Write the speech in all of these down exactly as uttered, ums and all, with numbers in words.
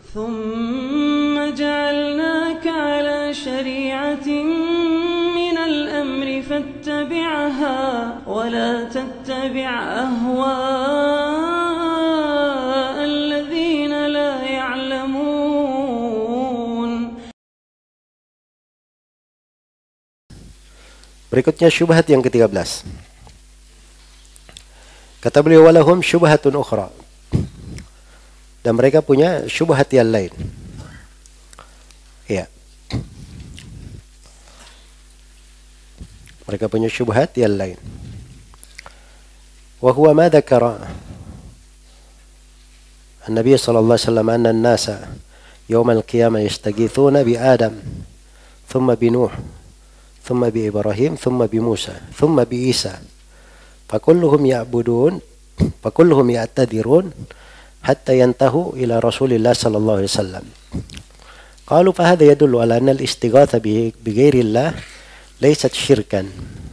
ثم جعلناك على شريعة من الأمر فاتبعها ولا تتبع أهواء الذين لا يعلمون. Berikutnya syubhat yang ketiga belas. Kata beliau, walahum syubhatun ukhra. Dan mereka punya syubhat yang lain. Ya. Mereka punya syubhat yang lain. Wa huwa ma dzakara An-Nabi sallallahu alaihi wasallam anna an-nasa yawm al-qiyamah yastaghithuna bi Adam, thumma bi Nuh, thumma bi Ibrahim, thumma bi Musa, thumma bi Isa. Fakulluhum ya'budun, fakulluhum ya'tadirun حتى ينتهوا إلى رسول الله صلى الله عليه وسلم. قالوا فهذا يدل على أن الاستغاثة بغير الله ليست شركا.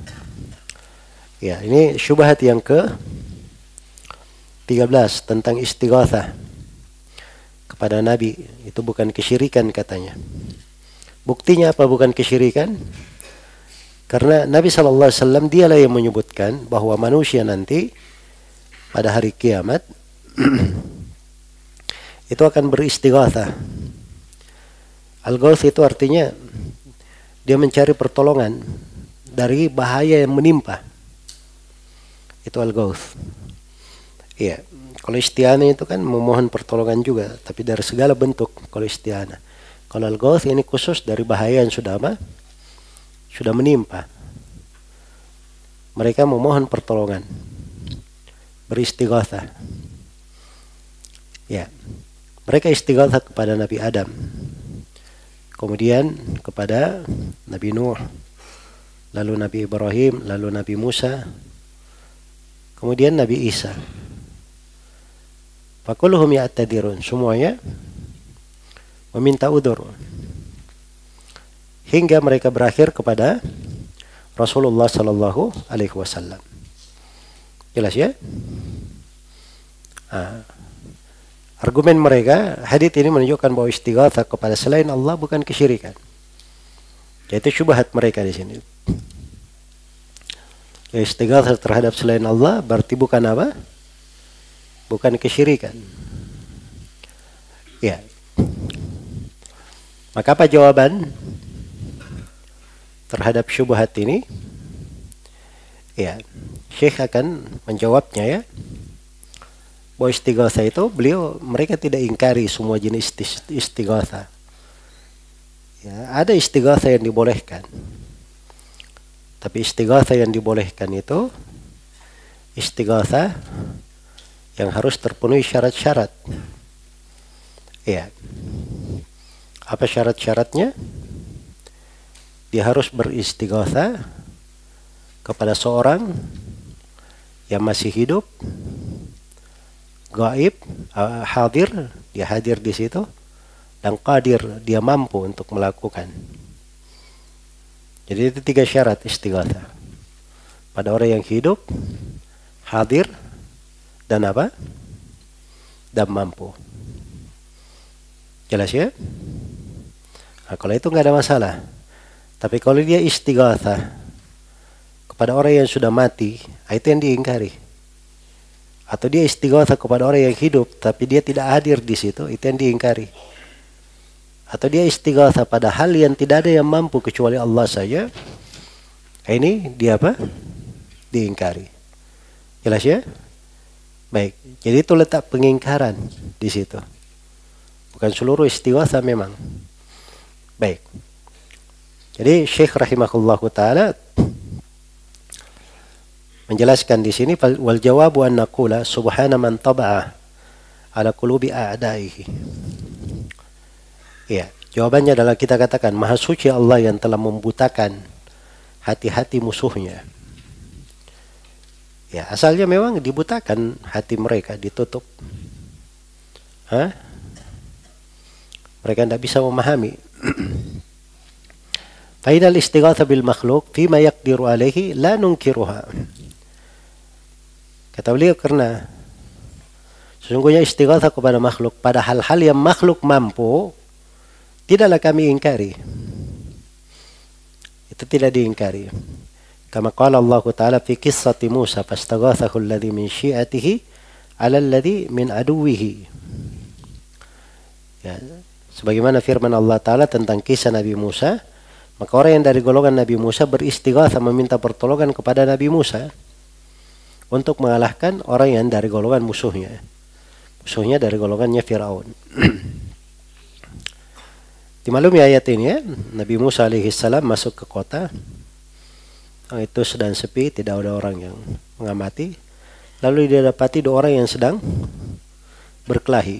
Ya, ini syubhat yang ke tiga belas tentang istighatsah kepada Nabi. Itu bukan kesyirikan katanya. Buktinya apa bukan kesyirikan? Karena Nabi sallallahu alaihi wasallam dialah yang menyebutkan bahwa manusia nanti pada hari kiamat itu akan beristighatsah. Al-Ghauth itu artinya dia mencari pertolongan dari bahaya yang menimpa. Itu Al-Ghauth. Iya, kalau isti'anah itu kan memohon pertolongan juga, tapi dari segala bentuk kalau isti'anah. Kalau Al-Ghauth ini khusus dari bahaya yang sudah apa? Sudah menimpa. Mereka memohon pertolongan, beristighatsah. Ya. Mereka istighatsah kepada Nabi Adam, kemudian kepada Nabi Nuh, lalu Nabi Ibrahim, lalu Nabi Musa, kemudian Nabi Isa. Fakulluhum ya'tadirun, semuanya meminta udzur hingga mereka berakhir kepada Rasulullah sallallahu alaihi wasallam. Jelas ya? Ah. Argumen mereka, hadits ini menunjukkan bahwa istighatsah kepada selain Allah bukan kesyirikan. Yaitu syubhat mereka di sini. Ya, istighatsah terhadap selain Allah berarti bukan apa? Bukan kesyirikan. Ya. Maka apa jawaban terhadap syubhat ini? Ya, Syekh akan menjawabnya ya. Bahwa istighatsah itu beliau mereka tidak ingkari semua jenis istighatsah. Ya, ada istighatsah yang dibolehkan. Tapi istighatsah yang dibolehkan itu istighatsah yang harus terpenuhi syarat-syarat. Ya. Apa syarat-syaratnya? Dia harus beristighatsah kepada seorang yang masih hidup, gaib, uh, hadir, dia hadir di situ, dan qadir, dia mampu untuk melakukan. Jadi itu tiga syarat istighatsah. Pada orang yang hidup, hadir, dan apa? Dan mampu. Jelas ya? Nah, kalau itu nggak ada masalah. Tapi kalau dia istighatsah kepada orang yang sudah mati, itu yang diingkari. Atau dia istighatsah kepada orang yang hidup tapi dia tidak hadir di situ, itu yang diingkari. Atau dia istighatsah pada hal yang tidak ada yang mampu kecuali Allah saja, ini dia apa? Diingkari. Jelas ya? Baik, jadi itu letak pengingkaran di situ. Bukan seluruh istighatsah memang. Baik. Jadi Syekh rahimahullahu taala menjelaskan di sini, wal jawabu an naqula subhana man taba'a ala qulubi a'daihi. Ya, jawabannya adalah kita katakan maha suci Allah yang telah membutakan hati-hati musuhnya. Ya, asalnya memang dibutakan hati mereka, ditutup. Hah? Mereka tidak bisa memahami. Fainal istighatsah bil makhluk fima yaqdiru alaihi la nunkiruha. Kata beliau, karena Sesungguhnya istighatsah kepada makhluk pada hal-hal yang makhluk mampu, tidaklah kami ingkari. Itu tidak diingkari. Kama qala Allah Ta'ala fi qissati Musa fastaghathahu alladhi min syi'atihi 'ala alladhi min aduwwihi. Ya, sebagaimana firman Allah Ta'ala tentang kisah Nabi Musa, maka orang yang dari golongan Nabi Musa beristighatsah meminta pertolongan kepada Nabi Musa untuk mengalahkan orang yang dari golongan musuhnya. Musuhnya dari golongannya Firaun. Dimaklumi ayat ini ya, Nabi Musa alaihi salam masuk ke kota. Oh, itu sedang sepi, tidak ada orang yang mengamati. Lalu dia dapati dua orang yang sedang berkelahi.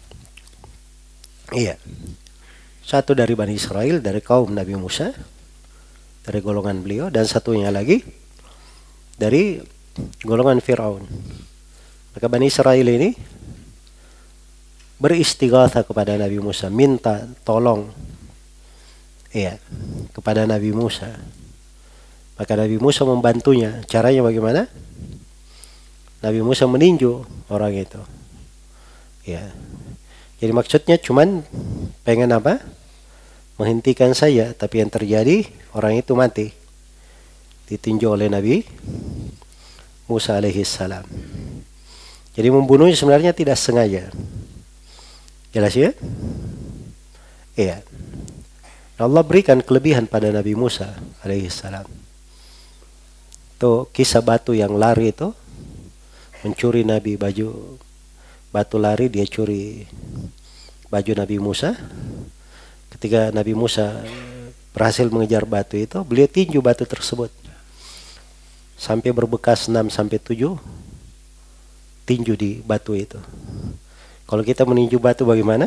Iya. Satu dari Bani Israel, dari kaum Nabi Musa, dari golongan beliau, dan satunya lagi dari golongan Firaun. Maka Bani Israel ini beristighatsah kepada Nabi Musa, minta tolong iya kepada Nabi Musa. Maka Nabi Musa membantunya. Caranya bagaimana? Nabi Musa meninju orang itu. Ya. Jadi maksudnya cuman pengen apa? Menghentikan saya, tapi yang terjadi orang itu mati. Ditinju oleh Nabi Musa alaihi salam. Jadi membunuhnya sebenarnya tidak sengaja. Jelas ya? Iya. Allah berikan kelebihan pada Nabi Musa alaihi salam. Itu kisah batu yang lari itu, mencuri Nabi baju batu lari, dia curi baju Nabi Musa. Ketika Nabi Musa berhasil mengejar batu itu, beliau tinju batu tersebut sampai berbekas enam sampai tujuh tinju di batu itu. Kalau kita meninju batu bagaimana?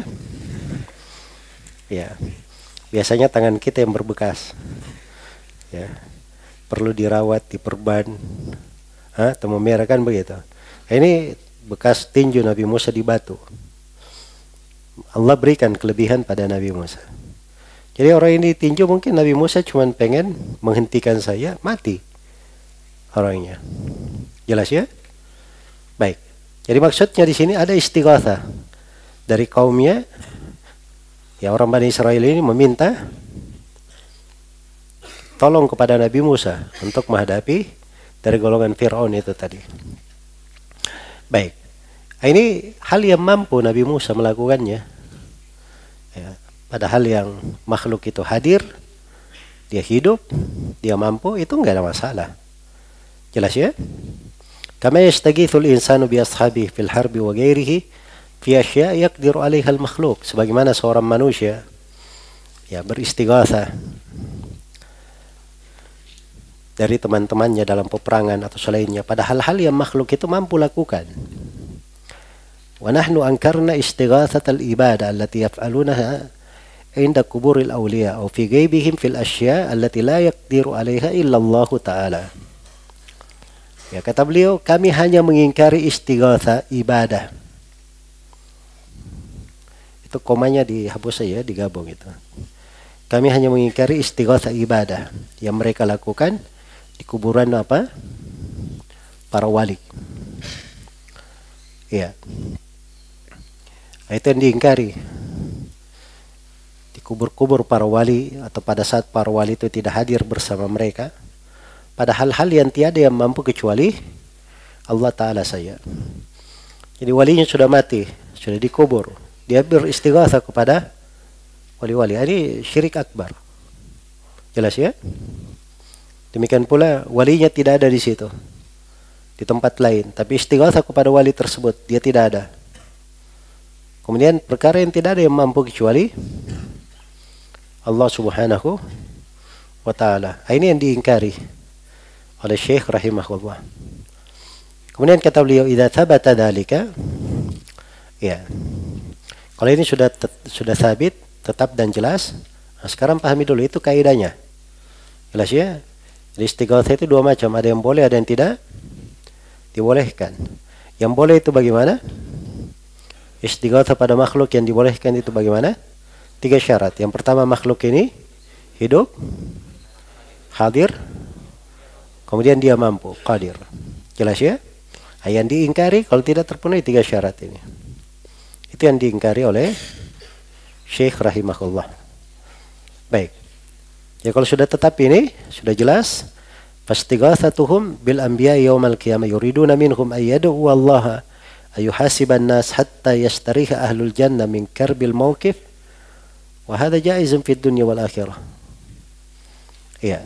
Ya, biasanya tangan kita yang berbekas. Ya, perlu dirawat, diperban, ah, atau memerah kan begitu. Ini bekas tinju Nabi Musa di batu. Allah berikan kelebihan pada Nabi Musa. Jadi orang ini tinju, mungkin Nabi Musa cuma pengen menghentikan saya, mati orangnya. Jelas ya? Baik. Jadi maksudnya di sini ada istighatsah dari kaumnya. Ya, orang Bani Israel ini meminta tolong kepada Nabi Musa untuk menghadapi dari golongan Firaun itu tadi. Baik. Ini hal yang mampu Nabi Musa melakukannya. Ya, padahal yang makhluk itu hadir, dia hidup, dia mampu, itu enggak ada masalah. Jelas ya? Kama yastaghithul insanu bi ashabihi fil harbi wa ghairihi fi asya' yaqdiru 'alaiha al makhluk. Sebagaimana seorang manusia ya beristighatsah dari teman-temannya dalam peperangan atau selainnya pada hal-hal yang makhluk itu mampu lakukan. Wa nahnu ankarna istighatsatal ibadah allati yaf'alunaha 'inda quburil awliya aw fi ghaibihim fil asya' allati la yaqdiru 'alaiha illa Allah Ta'ala. Ya, kata beliau, kami hanya mengingkari istighatsah ibadah. Itu komanya dihapus saja, digabung itu. Kami hanya mengingkari istighatsah ibadah yang mereka lakukan di kuburan apa? Para wali. Iya. Itu yang diingkari. Di kubur-kubur para wali atau pada saat para wali itu tidak hadir bersama mereka. Pada hal-hal yang tiada yang mampu kecuali Allah Ta'ala saja. Jadi walinya sudah mati, sudah dikubur. Dia beristighatsah kepada wali-wali. Ini syirik akbar. Jelas ya? Demikian pula walinya tidak ada di situ, di tempat lain. Tapi istighatsah kepada wali tersebut, dia tidak ada. Kemudian perkara yang tidak ada yang mampu kecuali Allah Subhanahu wa Ta'ala. Ini yang diingkari oleh Syekh rahimahullah. Kemudian kata beliau, idza thabata dzalika, ya. Kalau ini sudah sudah sabit, tetap dan jelas. Nah, sekarang pahami dulu itu kaidahnya. Jelas ya? Jadi istighatsah itu dua macam, ada yang boleh, ada yang tidak dibolehkan. Yang boleh itu bagaimana? Istighatsah pada makhluk yang dibolehkan itu bagaimana? Tiga syarat. Yang pertama, makhluk ini hidup, hadir, kemudian dia mampu, qadir. Jelas ya? Yang diingkari kalau tidak terpenuhi tiga syarat ini. Itu yang diingkari oleh Syekh rahimahullah. Baik. Ya kalau sudah tetap ini, sudah jelas. Fastighatsatuhum bil anbiya yaumal qiyamah yuriduna minhum ayyadu wallaha ayuhasiban nas hatta yastariha ahlul jannah min karbil mawqif wa hadha jaizun fid dunya wal akhirah. Ya.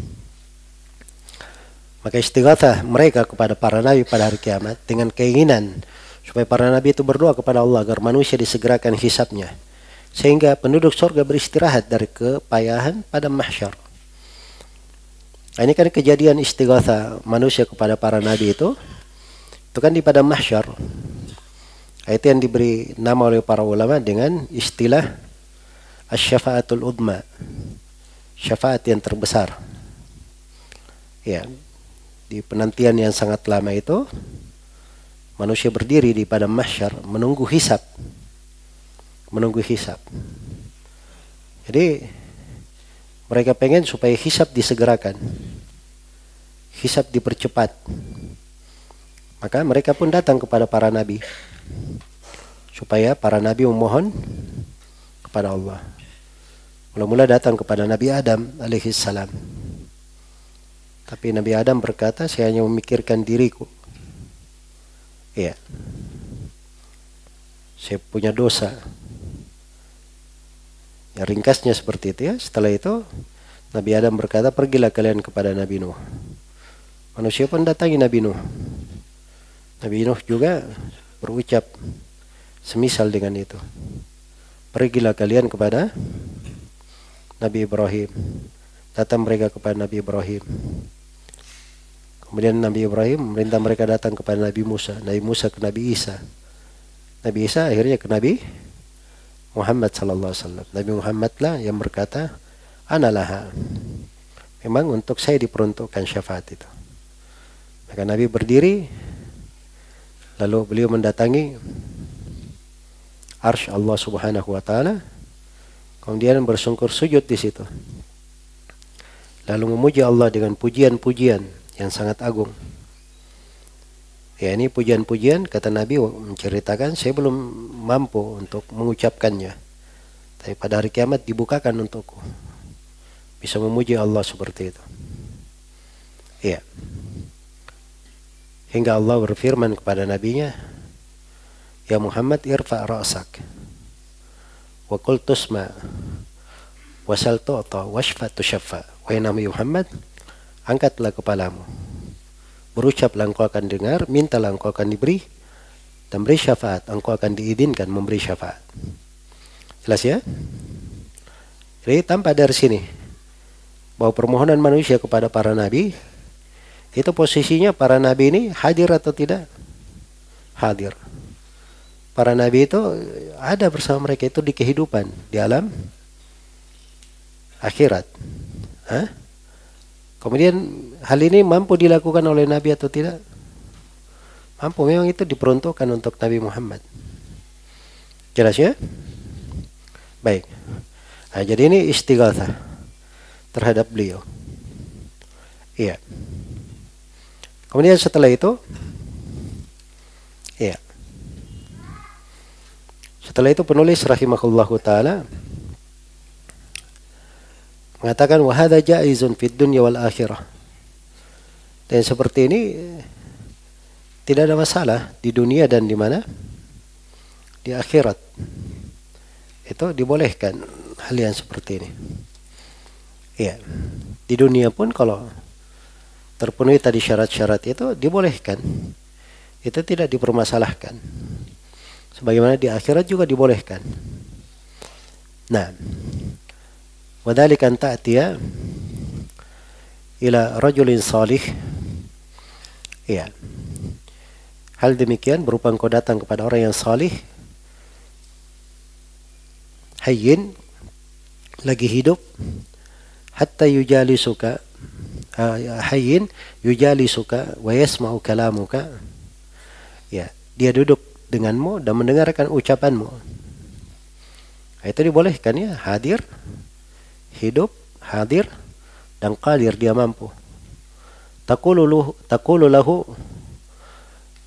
Maka istighatsah mereka kepada para nabi pada hari kiamat dengan keinginan supaya para nabi itu berdoa kepada Allah agar manusia disegerakan hisabnya sehingga penduduk surga beristirahat dari kepayahan pada mahsyar. Nah, ini kan kejadian istighatsah manusia kepada para nabi itu itu kan di pada mahsyar. Nah, itu yang diberi nama oleh para ulama dengan istilah asy-syafa'atul udma, syafaat yang terbesar. Ya, di penantian yang sangat lama itu manusia berdiri di padang mahsyar menunggu hisab. Menunggu hisab. Jadi mereka pengen supaya hisab disegerakan. Hisab dipercepat. Maka mereka pun datang kepada para nabi. Supaya para nabi memohon kepada Allah. Mula-mula datang kepada Nabi Adam alaihi salam. Tapi Nabi Adam berkata, saya hanya memikirkan diriku. Iya. Saya punya dosa. Ya, ringkasnya seperti itu ya. Setelah itu, Nabi Adam berkata, pergilah kalian kepada Nabi Nuh. Manusia pun datangi Nabi Nuh. Nabi Nuh juga berucap semisal dengan itu. Pergilah kalian kepada Nabi Ibrahim. Datang mereka kepada Nabi Ibrahim. Kemudian Nabi Ibrahim memerintah mereka datang kepada Nabi Musa. Nabi Musa ke Nabi Isa. Nabi Isa akhirnya ke Nabi Muhammad sallallahu alaihi wasallam. Nabi Muhammad lah yang berkata, "Ana laha." Memang untuk saya diperuntukkan syafaat itu. Maka Nabi berdiri, lalu beliau mendatangi arsy Allah Subhanahu wa taala. Kemudian bersungkur sujud di situ. Lalu memuji Allah dengan pujian-pujian yang sangat agung. Ya, ini pujian-pujian kata Nabi menceritakan saya belum mampu untuk mengucapkannya. Tapi pada hari kiamat dibukakan untukku. Bisa memuji Allah seperti itu. Iya. Hingga Allah berfirman kepada nabinya, "Ya Muhammad, irfa' ra'sak wa qul tusma wa sal tu'ta washfa tushaffa." Wahai Nabi Muhammad, angkatlah kepalamu. Berucaplah engkau akan dengar, mintalah engkau akan diberi, dan beri syafaat, engkau akan diizinkan memberi syafaat. Jelas ya? Jadi tampak dari sini bahwa permohonan manusia kepada para nabi itu posisinya para nabi ini hadir atau tidak? Hadir. Para nabi itu ada bersama mereka itu di kehidupan, di alam akhirat. Hah? Kemudian hal ini mampu dilakukan oleh Nabi atau tidak? Mampu, memang itu diperuntukkan untuk Nabi Muhammad. Jelas ya? Baik. Nah, jadi ini istighatsah terhadap beliau. Iya. Kemudian setelah itu, iya. Setelah itu penulis rahimahullahu taala mengatakan wa hadza jaizun fid dunya wal akhirah. Dan seperti ini tidak ada masalah di dunia dan di mana? Di akhirat. Itu dibolehkan hal yang seperti ini. Iya. Di dunia pun kalau terpenuhi tadi syarat-syarat itu dibolehkan. Itu tidak dipermasalahkan. Sebagaimana di akhirat juga dibolehkan. Nah, وذلك أن تأتي إلى رجل صالح. Ya. Hal demikian berupa engkau datang kepada orang yang salih, hayyin, lagi hidup, hatta yujalisuka, hayyin yujalisuka wa yasma'u kalamuka. Ya, dia duduk denganmu dan mendengarkan ucapanmu. Itu dibolehkan ya, hadir, hidup, hadir, dan qadir, dia mampu. Taqulu lahu, taqulu lahu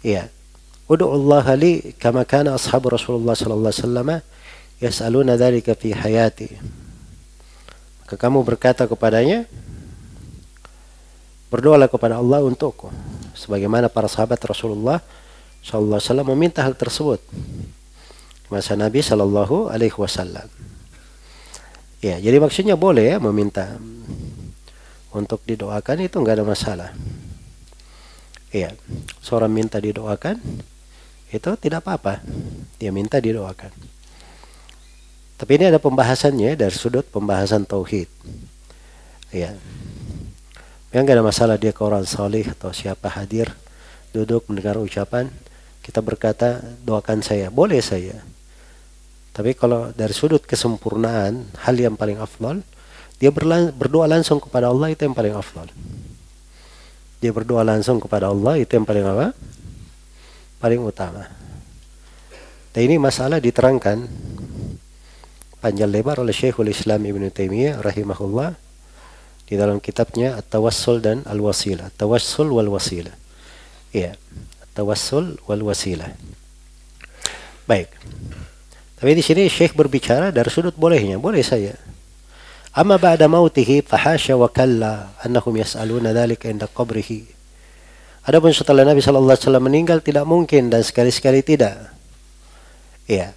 Ya. Ud'ullaha li kama kana ashabu Rasulullah sallallahu alaihi wasallam yas'aluna dzalika fi hayati. Maka kamu berkata kepadanya, berdoalah kepada Allah untukku, sebagaimana para sahabat Rasulullah sallallahu alaihi wasallam meminta hal tersebut di masa Nabi sallallahu alaihi wasallam. Ya, jadi maksudnya boleh ya meminta untuk didoakan, itu enggak ada masalah. Iya, seorang minta didoakan, itu tidak apa-apa. Dia minta didoakan. Tapi ini ada pembahasannya dari sudut pembahasan tauhid. Iya. Yang nggak ada masalah dia ke orang salih atau siapa hadir, duduk mendengar ucapan, kita berkata doakan saya, boleh saya. Tapi kalau dari sudut kesempurnaan, hal yang paling afdal, dia berdoa langsung kepada Allah, itu yang paling afdal. Dia berdoa langsung kepada Allah, itu yang paling apa? Paling utama. Dan ini masalah diterangkan panjang lebar oleh Syekhul Islam Ibnu Taimiyah rahimahullah di dalam kitabnya At-Tawassul dan Al-Wasilah. At-Tawassul wal Wasilah. Iya, At-Tawassul wal Wasilah. Baik. Tapi di sini Syekh berbicara dari sudut bolehnya, boleh saya. Amma ba'da mautihi fahasya wa kalla annahum yas'aluna dzalika inda qabrihi. Adapun setelah Nabi sallallahu alaihi wasallam meninggal, tidak mungkin dan sekali-sekali tidak. Iya.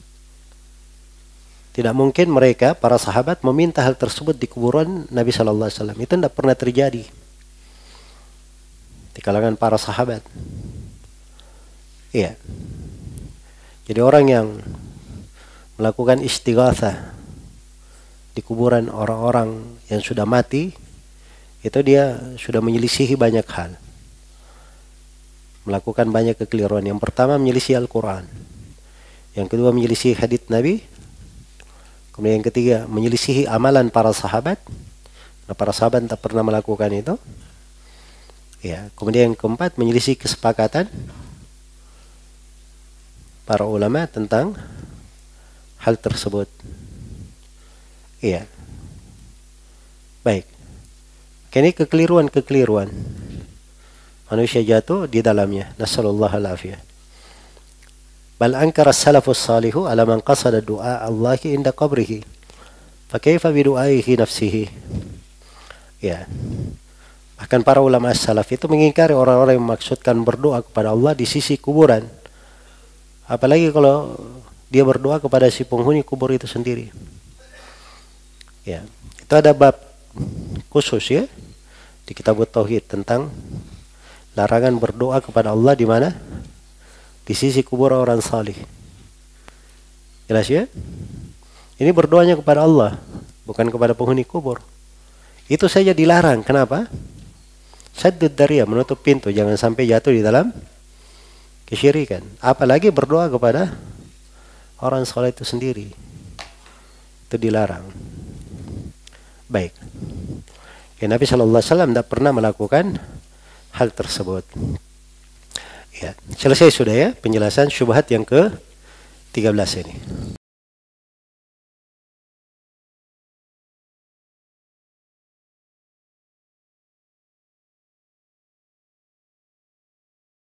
Tidak mungkin mereka para sahabat meminta hal tersebut di kuburan Nabi sallallahu alaihi wasallam. Itu tidak pernah terjadi di kalangan para sahabat. Iya. Jadi orang yang melakukan istighatsah di kuburan orang-orang yang sudah mati, itu dia sudah menyelisihi banyak hal, melakukan banyak kekeliruan. Yang pertama menyelisihi Al-Quran, yang kedua menyelisihi hadits Nabi, kemudian yang ketiga menyelisihi amalan para sahabat. Nah, para sahabat tak pernah melakukan itu. Ya, kemudian yang keempat menyelisihi kesepakatan para ulama tentang hal tersebut. Iya. Baik. Ini kekeliruan-kekeliruan. Manusia jatuh di dalamnya. Nasallallahu al-afiyah. Bal ankara salafus salihu ala man qasada du'a Allahi inda qabrihi. Fa kaifa bi du'aihi nafsihi. Ya. Bahkan para ulama salaf itu mengingkari orang-orang yang memaksudkan berdoa kepada Allah di sisi kuburan. Apalagi kalau dia berdoa kepada si penghuni kubur itu sendiri. Ya, itu ada bab khusus ya di kitab Tauhid tentang larangan berdoa kepada Allah di mana? Di sisi kubur orang salih. Jelas ya? Ini berdoanya kepada Allah, bukan kepada penghuni kubur. Itu saja dilarang. Kenapa? Saddud dariyah, menutup pintu, jangan sampai jatuh di dalam kesyirikan. Apalagi berdoa kepada orang saleh itu sendiri. Itu dilarang. Baik. Ya, Nabi sallallahu alaihi wasallam tidak pernah melakukan hal tersebut. Ya, selesai sudah ya penjelasan syubhat yang ke tiga belas ini.